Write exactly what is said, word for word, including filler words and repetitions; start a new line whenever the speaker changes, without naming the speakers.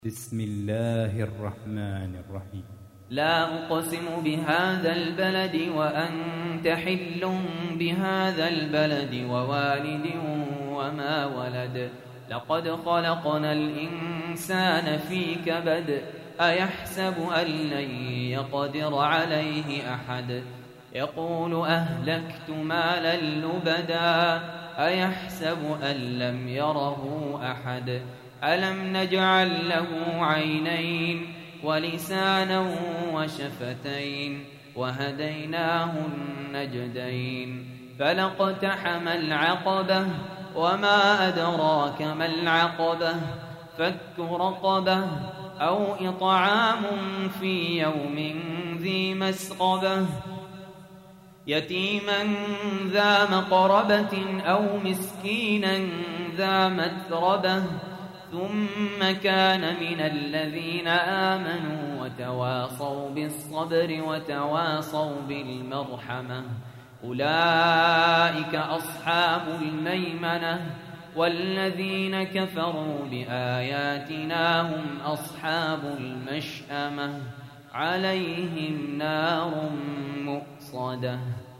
بسم الله الرحمن الرحيم.
لا أقسم بهذا البلد وأنت حل بهذا البلد ووالد وما ولد لقد خلقنا الإنسان في كبد أيحسب أن لن يقدر عليه أحد يقول أهلكت مالا لبدا أيحسب أن لم يره أحد ألم نجعل له عينين ولسانا وشفتين وهديناه النجدين فلاقتحم العقبة وما أدراك ما العقبة فك رقبة أو إطعام في يوم ذي مسغبة يتيما ذا مقربة أو مسكينا ذا متربة ثم كان من الذين آمنوا وتواصوا بالصبر وتواصوا بالمرحمة أولئك أصحاب الميمنة والذين كفروا بآياتنا هم أصحاب المشأمة عليهم نار مؤصدة.